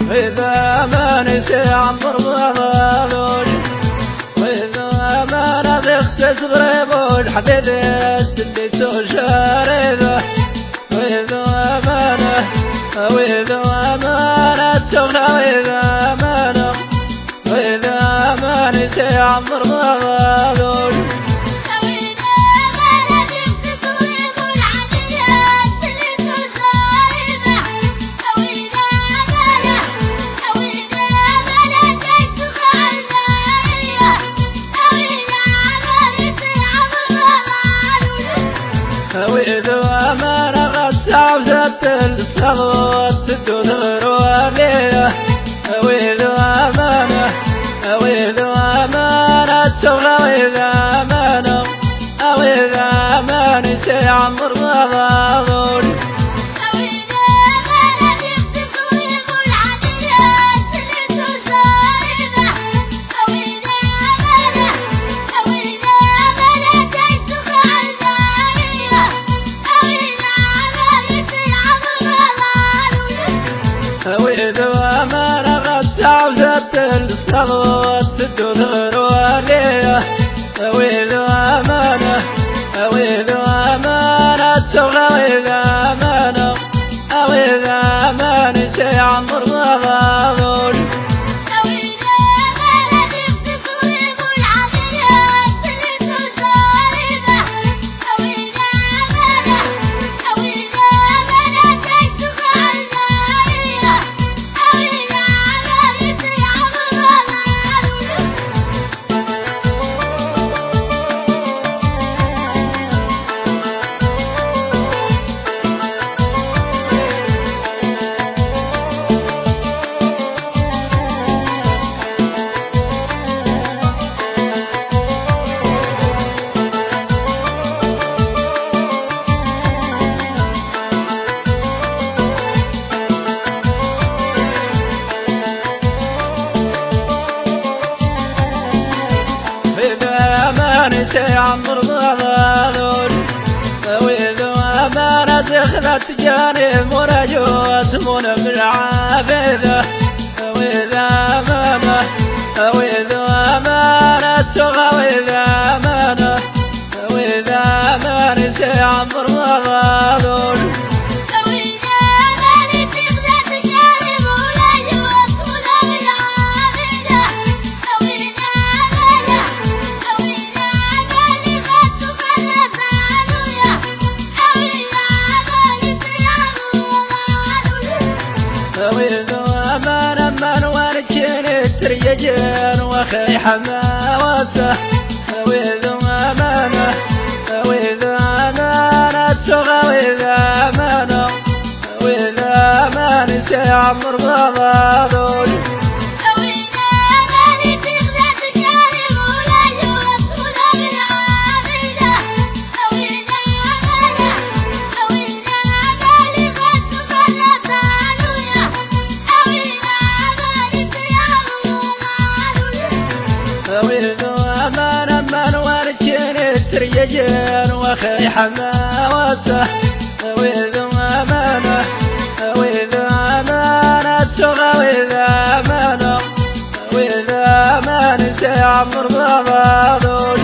وإذا ما نسي عمر ضلول وإذا ما نبخسس غريبول حبيبي استديت وشارده وإذا ما نتسونا وإذا ما نسي عمر ضلول وإذا ما نغسى وزدت الصغوت الدنر والليلة وإذا ما نتسوغى وإذا ما نسي عمر ضلول وإذا ما نغسى وزدت الصغوت الدنر والليلة وإذا ما نتسوغى وإذا ما نسي عمر ضلول نسي عمر ضلول وإذا ما نزخت جانب ورجوس من بالعافية وإذا ما نتسوغى وإذا ما نسي عمر ضلول وإذا ما نمن ورجل تريجن وخي حماوسه وإذا ما نتسوغى وإذا ما نسي عمر ضلول وإذا ما نمن ورجل تريجن وخي حماوسه وإذا ما نتسوغى وإذا ما نسي عمر ضلول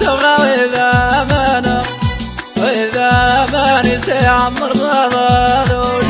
تبغى وإذا ما نسي عمر ضلول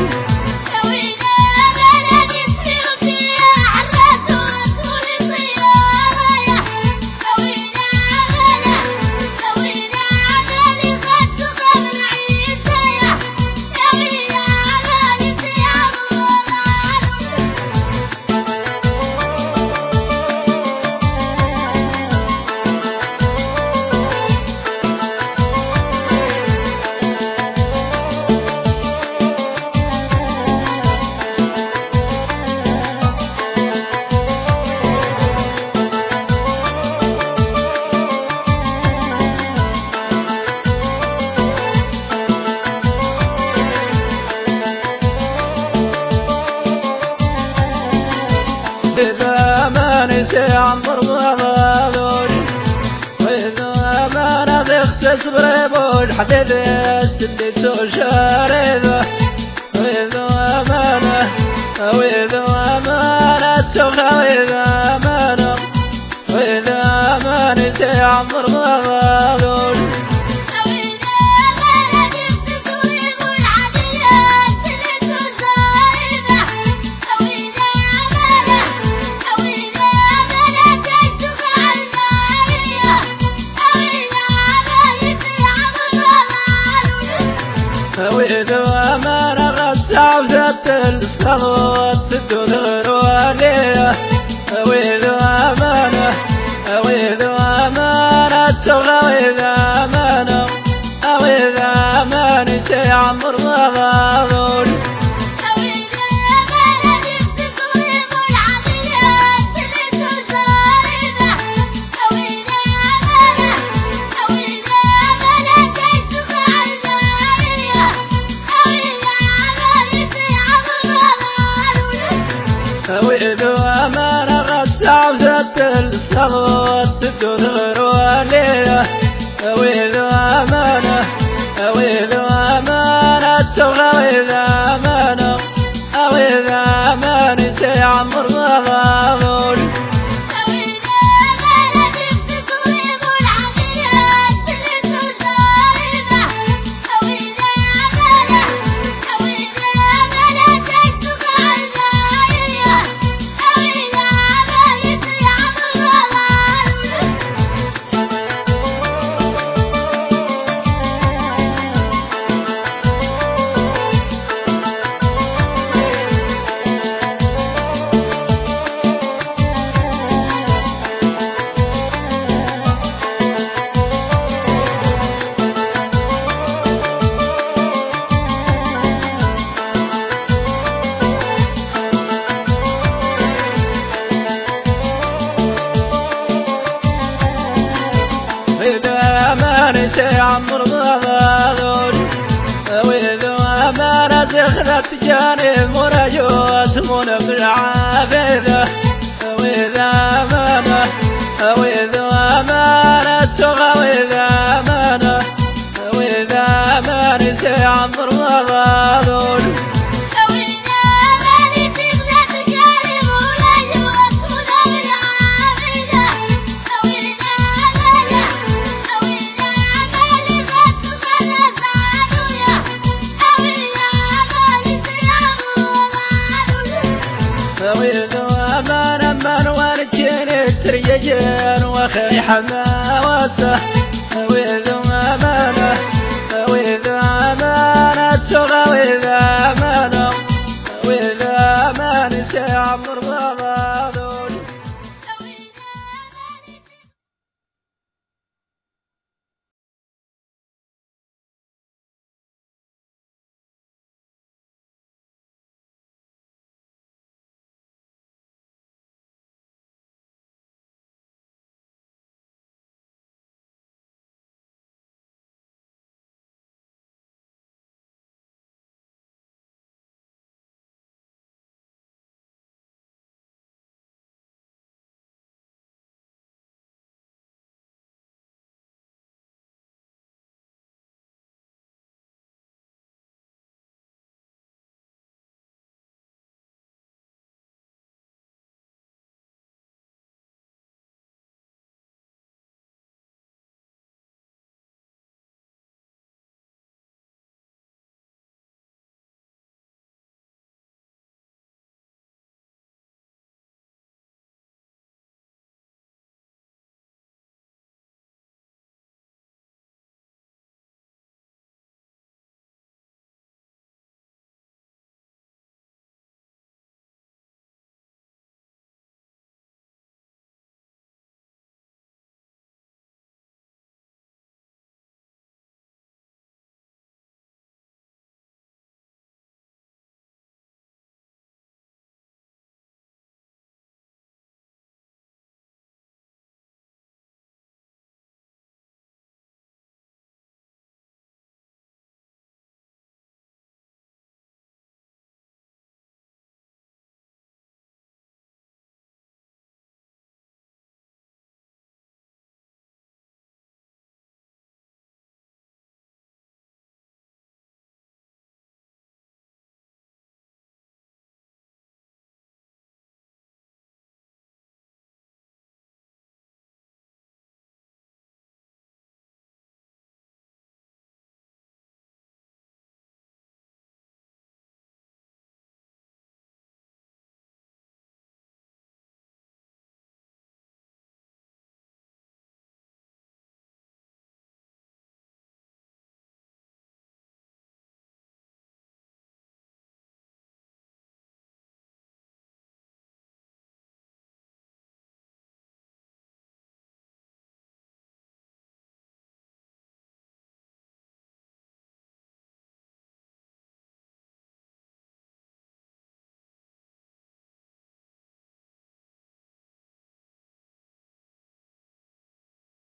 إذا ما نسي عمر ضلول وإذا ما نخسس بريبوش حديد السدي سوشاريذه وإذا ما نتسوخ وإذا ما نسي عمر ضلول وإذا ما نغسى عوزة الصلوات تدور عليه وإذا ما نتسوغ وإذا ما نسي عمر ضلول وإذا ما نغسى عوزة الصلوات تدور عليه وإذا ما نتسوغ وإذا ما نسي عمر ضلول إذا ما نسي عمر ضلول وإذا ما نزخرت جانب مرجوس منقل عافذة وإذا ما نتسوغ وإذا ما نسي عمر ضلول وإذا ما نمن ورجين التريجين وخي حماوسه